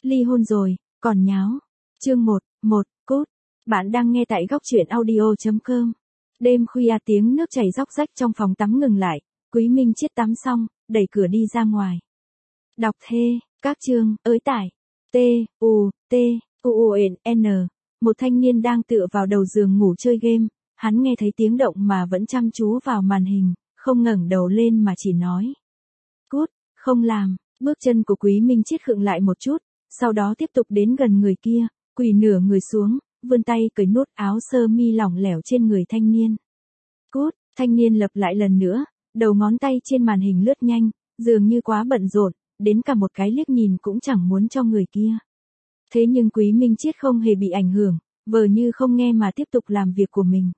Ly hôn rồi, còn nháo. Chương 1, cốt. Bạn đang nghe tại góc truyện audio.com. Đêm khuya tiếng nước chảy róc rách trong phòng tắm ngừng lại, Quý Minh Chiết tắm xong, đẩy cửa đi ra ngoài. Đọc thê, các chương, ới tải. T-U-N. Một thanh niên đang tựa vào đầu giường ngủ chơi game, hắn nghe thấy tiếng động mà vẫn chăm chú vào màn hình, không ngẩng đầu lên mà chỉ nói. Cút, không làm. Bước chân của Quý Minh Chiết khựng lại một chút, sau đó tiếp tục đến gần người kia, quỳ nửa người xuống, vươn tay cởi nút áo sơ mi lỏng lẻo trên người thanh niên. Cút, thanh niên lặp lại lần nữa, đầu ngón tay trên màn hình lướt nhanh, dường như quá bận rộn, đến cả một cái liếc nhìn cũng chẳng muốn cho người kia. Thế nhưng Quý Minh Chiết không hề bị ảnh hưởng, vờ như không nghe mà tiếp tục làm việc của mình.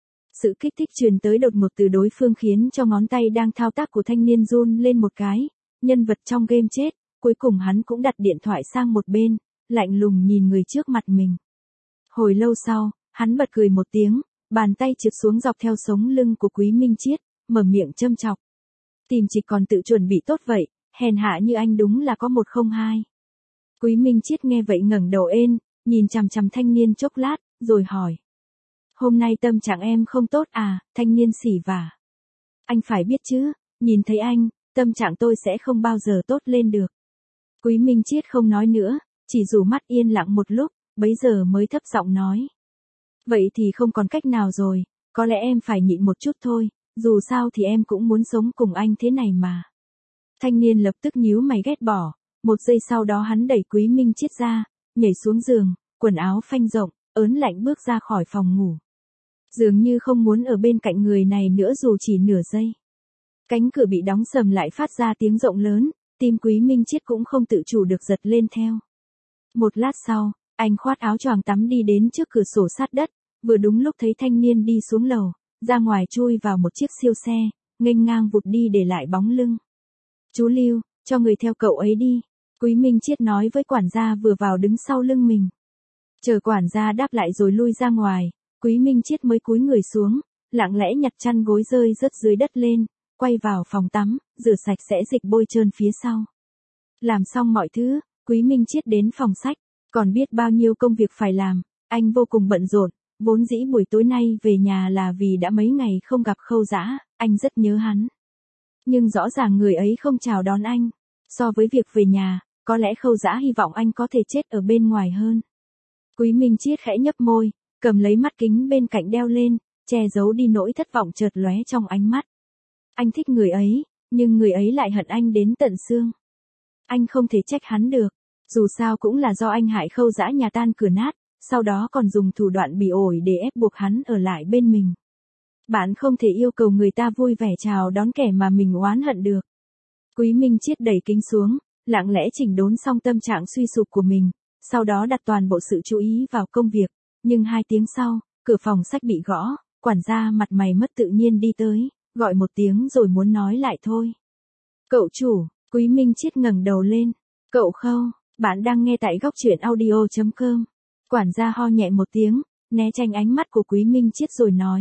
Sự kích thích truyền tới đột ngột từ đối phương khiến cho ngón tay đang thao tác của thanh niên run lên một cái, nhân vật trong game chết, cuối cùng hắn cũng đặt điện thoại sang một bên, lạnh lùng nhìn người trước mặt mình. Hồi lâu sau, hắn bật cười một tiếng, bàn tay trượt xuống dọc theo sống lưng của Quý Minh Chiết, mở miệng châm chọc. Tìm chỉ còn tự chuẩn bị tốt vậy, hèn hạ như anh đúng là có 102. Quý Minh Chiết nghe vậy ngẩng đầu ên, nhìn chằm chằm thanh niên chốc lát, rồi hỏi. Hôm nay tâm trạng em không tốt à? Thanh niên xỉ vả. Anh phải biết chứ, nhìn thấy anh, tâm trạng tôi sẽ không bao giờ tốt lên được. Quý Minh Chiết không nói nữa, chỉ rủ mắt yên lặng một lúc, bấy giờ mới thấp giọng nói. Vậy thì không còn cách nào rồi, có lẽ em phải nhịn một chút thôi, dù sao thì em cũng muốn sống cùng anh thế này mà. Thanh niên lập tức nhíu mày ghét bỏ, một giây sau đó hắn đẩy Quý Minh Chiết ra, nhảy xuống giường, quần áo phanh rộng, ớn lạnh bước ra khỏi phòng ngủ. Dường như không muốn ở bên cạnh người này nữa dù chỉ nửa giây. Cánh cửa bị đóng sầm lại phát ra tiếng rộng lớn, tim Quý Minh Chiết cũng không tự chủ được giật lên theo. Một lát sau, anh khoác áo choàng tắm đi đến trước cửa sổ sát đất, vừa đúng lúc thấy thanh niên đi xuống lầu, ra ngoài chui vào một chiếc siêu xe, nghênh ngang vụt đi để lại bóng lưng. Chú Lưu, cho người theo cậu ấy đi, Quý Minh Chiết nói với quản gia vừa vào đứng sau lưng mình. Chờ quản gia đáp lại rồi lui ra ngoài, Quý Minh Chiết mới cúi người xuống, lặng lẽ nhặt chăn gối rơi rớt dưới đất lên, quay vào phòng tắm, rửa sạch sẽ dịch bôi trơn phía sau. Làm xong mọi thứ, Quý Minh Chiết đến phòng sách, còn biết bao nhiêu công việc phải làm, anh vô cùng bận rộn, vốn dĩ buổi tối nay về nhà là vì đã mấy ngày không gặp Khâu Dã, anh rất nhớ hắn. Nhưng rõ ràng người ấy không chào đón anh, so với việc về nhà, có lẽ Khâu Dã hy vọng anh có thể chết ở bên ngoài hơn. Quý Minh Chiết khẽ nhấp môi, cầm lấy mắt kính bên cạnh đeo lên, che giấu đi nỗi thất vọng chợt lóe trong ánh mắt. Anh thích người ấy, nhưng người ấy lại hận anh đến tận xương. Anh không thể trách hắn được, dù sao cũng là do anh hại Khâu Dã nhà tan cửa nát, sau đó còn dùng thủ đoạn bỉ ổi để ép buộc hắn ở lại bên mình. Bạn không thể yêu cầu người ta vui vẻ chào đón kẻ mà mình oán hận được. Quý Minh Chiết đẩy kính xuống, lặng lẽ chỉnh đốn xong tâm trạng suy sụp của mình, sau đó đặt toàn bộ sự chú ý vào công việc, nhưng 2 tiếng sau, cửa phòng sách bị gõ, quản gia mặt mày mất tự nhiên đi tới, gọi một tiếng rồi muốn nói lại thôi. Cậu chủ, Quý Minh Chiết ngẩng đầu lên. Cậu Khâu, bạn đang nghe tại góc truyện audio.com. Quản gia ho nhẹ một tiếng, né tránh ánh mắt của Quý Minh Chiết rồi nói.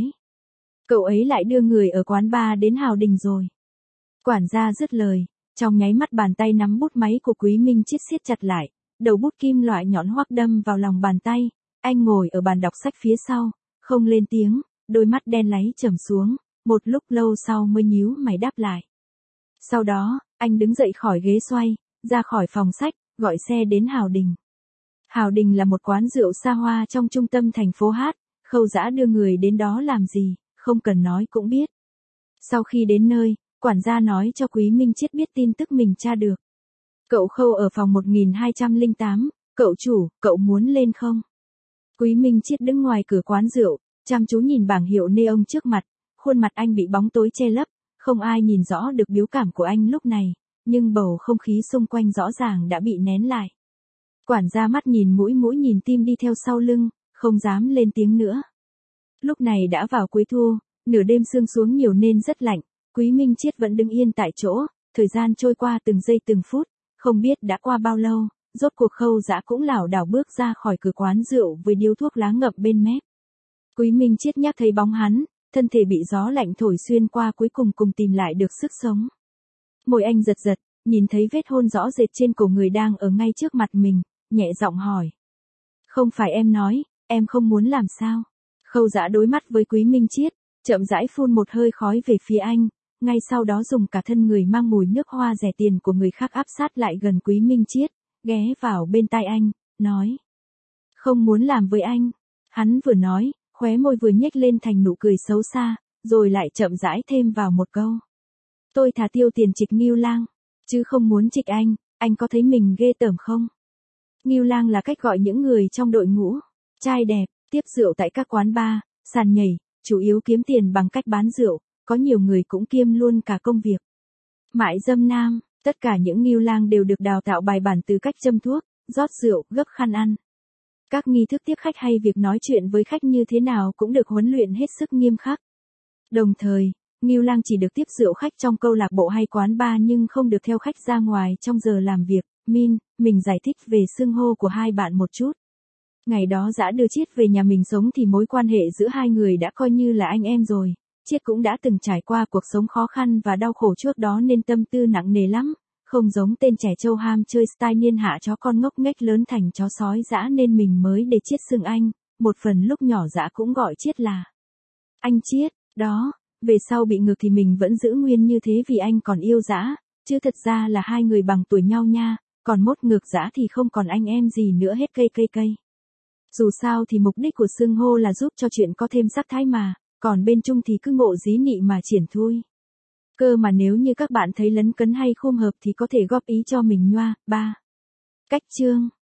Cậu ấy lại đưa người ở quán bar đến Hào Đình rồi. Quản gia dứt lời, trong nháy mắt bàn tay nắm bút máy của Quý Minh Chiết siết chặt lại, đầu bút kim loại nhọn hoắt đâm vào lòng bàn tay, anh ngồi ở bàn đọc sách phía sau, không lên tiếng, đôi mắt đen láy trầm xuống, một lúc lâu sau mới nhíu mày đáp lại. Sau đó, anh đứng dậy khỏi ghế xoay, ra khỏi phòng sách, gọi xe đến Hào Đình. Hào Đình là một quán rượu xa hoa trong trung tâm thành phố Hát, Khâu Dã đưa người đến đó làm gì, không cần nói cũng biết. Sau khi đến nơi, quản gia nói cho Quý Minh Chiết biết tin tức mình tra được. Cậu Khâu ở phòng 1208, cậu chủ, cậu muốn lên không? Quý Minh Chiết đứng ngoài cửa quán rượu, chăm chú nhìn bảng hiệu neon trước mặt, khuôn mặt anh bị bóng tối che lấp, không ai nhìn rõ được biểu cảm của anh lúc này, nhưng bầu không khí xung quanh rõ ràng đã bị nén lại. Quản gia mắt nhìn mũi nhìn tim đi theo sau lưng, không dám lên tiếng nữa. Lúc này đã vào cuối thu, nửa đêm sương xuống nhiều nên rất lạnh, Quý Minh Chiết vẫn đứng yên tại chỗ, thời gian trôi qua từng giây từng phút, không biết đã qua bao lâu, rốt cuộc Khâu Dã cũng lảo đảo bước ra khỏi cửa quán rượu với điếu thuốc lá ngậm bên mép. Quý Minh Chiết nhắc thấy bóng hắn, thân thể bị gió lạnh thổi xuyên qua cuối cùng tìm lại được sức sống. Môi anh giật giật, nhìn thấy vết hôn rõ rệt trên cổ người đang ở ngay trước mặt mình, nhẹ giọng hỏi. Không phải em nói, em không muốn làm sao? Khâu Dã đối mắt với Quý Minh Chiết, chậm rãi phun một hơi khói về phía anh, ngay sau đó dùng cả thân người mang mùi nước hoa rẻ tiền của người khác áp sát lại gần Quý Minh Chiết, ghé vào bên tai anh, nói. Không muốn làm với anh. Hắn vừa nói, khóe môi vừa nhếch lên thành nụ cười xấu xa, rồi lại chậm rãi thêm vào một câu. Tôi thà tiêu tiền trịch Ngưu Lang, chứ không muốn trịch anh có thấy mình ghê tởm không? Ngưu Lang là cách gọi những người trong đội ngũ, trai đẹp, tiếp rượu tại các quán bar, sàn nhảy, chủ yếu kiếm tiền bằng cách bán rượu, có nhiều người cũng kiêm luôn cả công việc. Mại dâm nam, tất cả những Ngưu Lang đều được đào tạo bài bản từ cách châm thuốc, rót rượu, gấp khăn ăn. Các nghi thức tiếp khách hay việc nói chuyện với khách như thế nào cũng được huấn luyện hết sức nghiêm khắc. Đồng thời, Ngưu Lang chỉ được tiếp rượu khách trong câu lạc bộ hay quán bar nhưng không được theo khách ra ngoài trong giờ làm việc. Mình giải thích về xưng hô của hai bạn một chút. Ngày đó Dã đưa Chiết về nhà mình sống thì mối quan hệ giữa hai người đã coi như là anh em rồi. Chiết cũng đã từng trải qua cuộc sống khó khăn và đau khổ trước đó nên tâm tư nặng nề lắm. Không giống tên trẻ trâu ham chơi style niên hạ chó con ngốc nghếch lớn thành chó sói Dã nên mình mới để Chiết xưng anh. Một phần lúc nhỏ Dã cũng gọi Chiết là anh Chiết, đó. Về sau bị ngược thì mình vẫn giữ nguyên như thế vì anh còn yêu Dã, chứ thật ra là hai người bằng tuổi nhau nha, còn mốt ngược Dã thì không còn anh em gì nữa hết cây. Dù sao thì mục đích của xưng hô là giúp cho chuyện có thêm sắc thái mà, còn bên Trung thì cứ ngộ dí nị mà triển thui. Cơ mà nếu như các bạn thấy lấn cấn hay không hợp thì có thể góp ý cho mình nhoa. 3. Cách chương